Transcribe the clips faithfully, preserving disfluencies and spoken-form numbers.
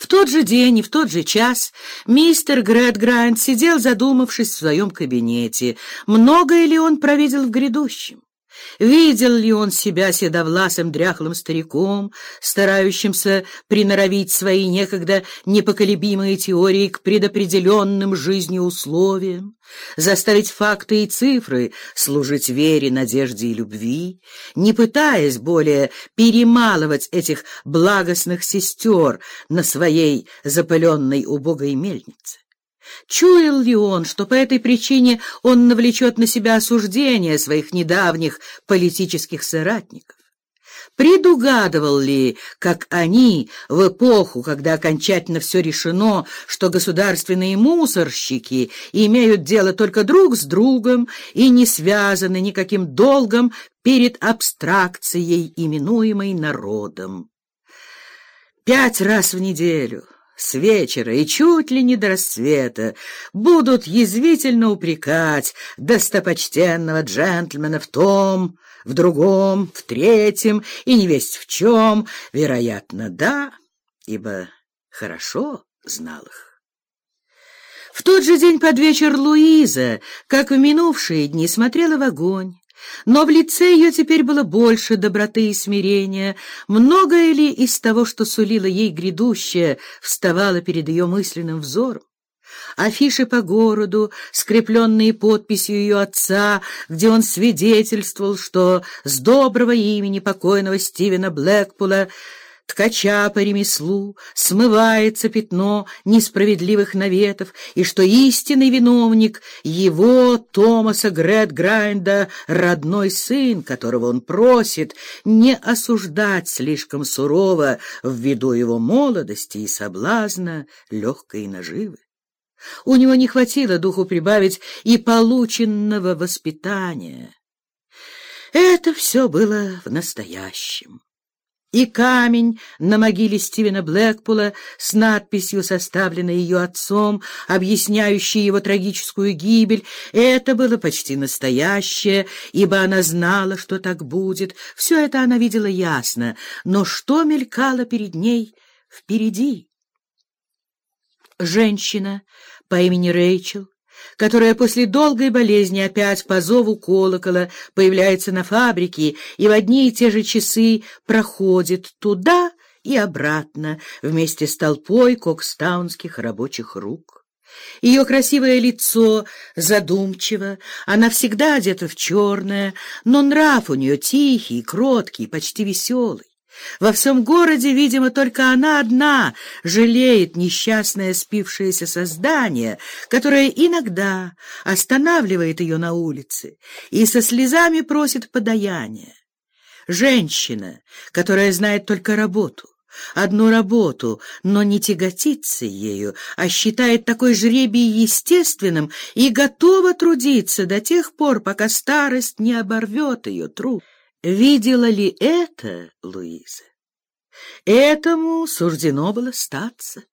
В тот же день и в тот же час мистер Грэдграйнд сидел, задумавшись в своем кабинете. Многое ли он провидел в грядущем? Видел ли он себя седовласым дряхлым стариком, старающимся приноровить свои некогда непоколебимые теории к предопределенным жизнью условиям, заставить факты и цифры служить вере, надежде и любви, не пытаясь более перемалывать этих благостных сестер на своей запыленной убогой мельнице? Чуял ли он, что по этой причине он навлечет на себя осуждение своих недавних политических соратников? Предугадывал ли, как они, в эпоху, когда окончательно все решено, что государственные мусорщики имеют дело только друг с другом и не связаны никаким долгом перед абстракцией, именуемой народом? Пять раз в неделю, с вечера и чуть ли не до рассвета, будут язвительно упрекать достопочтенного джентльмена в том, в другом, в третьем и невесть в чем, вероятно, да, ибо хорошо знал их. В тот же день под вечер Луиза, как в минувшие дни, смотрела в огонь. Но в лице ее теперь было больше доброты и смирения. Многое ли из того, что сулило ей грядущее, вставало перед ее мысленным взором? Афиши по городу, скрепленные подписью ее отца, где он свидетельствовал, что с доброго имени покойного Стивена Блэкпула, ткача по ремеслу, смывается пятно несправедливых наветов, и что истинный виновник его, Томаса Грэдграйнда, родной сын, которого он просит не осуждать слишком сурово ввиду его молодости и соблазна легкой наживы. У него не хватило духу прибавить и полученного воспитания. Это все было в настоящем. И камень на могиле Стивена Блэкпула с надписью, составленной ее отцом, объясняющей его трагическую гибель, это было почти настоящее, ибо она знала, что так будет. Все это она видела ясно, но что мелькало перед ней впереди? Женщина по имени Рэйчел, которая после долгой болезни опять по зову колокола появляется на фабрике и в одни и те же часы проходит туда и обратно вместе с толпой кокстаунских рабочих рук. Ее красивое лицо задумчиво, она всегда одета в черное, но нрав у нее тихий, кроткий, почти веселый. Во всем городе, видимо, только она одна жалеет несчастное спившееся создание, которое иногда останавливает ее на улице и со слезами просит подаяния. Женщина, которая знает только работу, одну работу, но не тяготится ею, а считает такой жребий естественным и готова трудиться до тех пор, пока старость не оборвет ее труд. Видела ли это Луиза? Этому суждено было статься.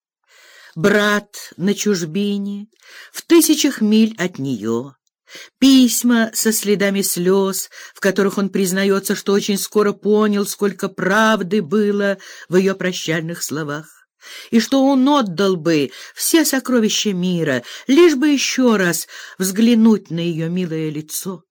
Брат на чужбине, в тысячах миль от нее, письма со следами слез, в которых он признается, что очень скоро понял, сколько правды было в ее прощальных словах, и что он отдал бы все сокровища мира, лишь бы еще раз взглянуть на ее милое лицо.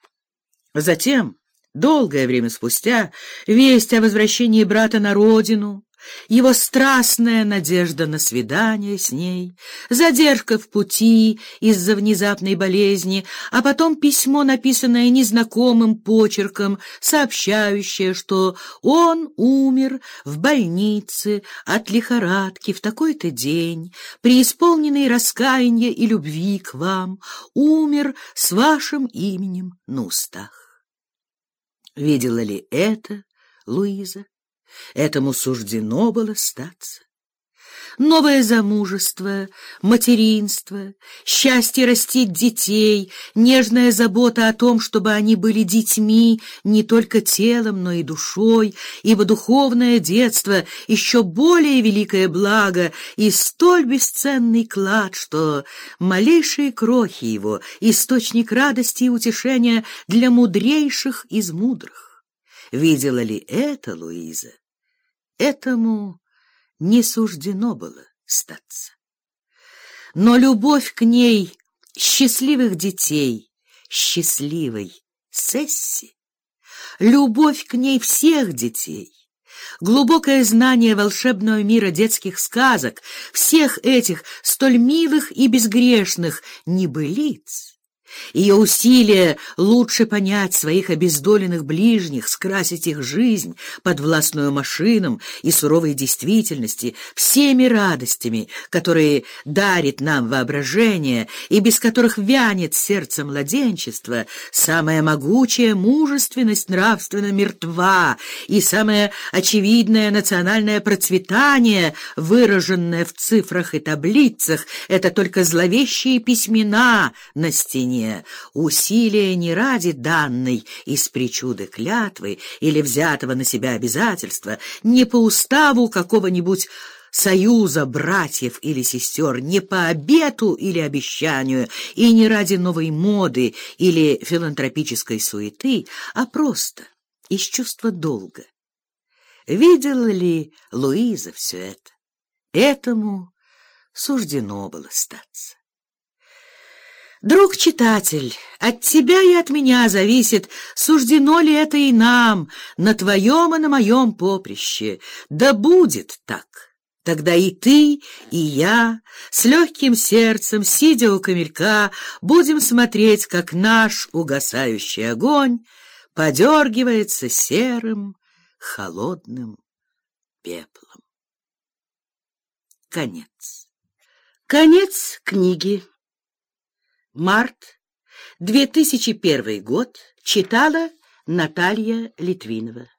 Затем, долгое время спустя, весть о возвращении брата на родину, его страстная надежда на свидание с ней, задержка в пути из-за внезапной болезни, а потом письмо, написанное незнакомым почерком, сообщающее, что он умер в больнице от лихорадки в такой-то день, преисполненный раскаяния и любви к вам, умер с вашим именем на устах. Видела ли это Луиза? Этому суждено было статься. Новое замужество, материнство, счастье растить детей, нежная забота о том, чтобы они были детьми не только телом, но и душой, ибо духовное детство — еще более великое благо и столь бесценный клад, что малейшие крохи его — источник радости и утешения для мудрейших из мудрых. Видела ли это Луиза? Этому не суждено было статься. Но любовь к ней счастливых детей, счастливой Сесси, любовь к ней всех детей, глубокое знание волшебного мира детских сказок, всех этих столь милых и безгрешных небылиц, ее усилия лучше понять своих обездоленных ближних, скрасить их жизнь, подвластную машинам и суровой действительности, всеми радостями, которые дарит нам воображение и без которых вянет сердце младенчества, самая могучая мужественность нравственно мертва, и самое очевидное национальное процветание, выраженное в цифрах и таблицах, это только зловещие письмена на стене. Усилия не ради данной из причуды клятвы или взятого на себя обязательства, не по уставу какого-нибудь союза братьев или сестер, не по обету или обещанию, и не ради новой моды или филантропической суеты, а просто из чувства долга. Видела ли Луиза все это? Этому суждено было статься. Друг-читатель, от тебя и от меня зависит, суждено ли это и нам, на твоем и на моем поприще. Да будет так. Тогда и ты, и я, с легким сердцем, сидя у камелька, будем смотреть, как наш угасающий огонь подергивается серым, холодным пеплом. Конец. Конец книги. Март, две тысячи первый год. Читала Наталья Литвинова.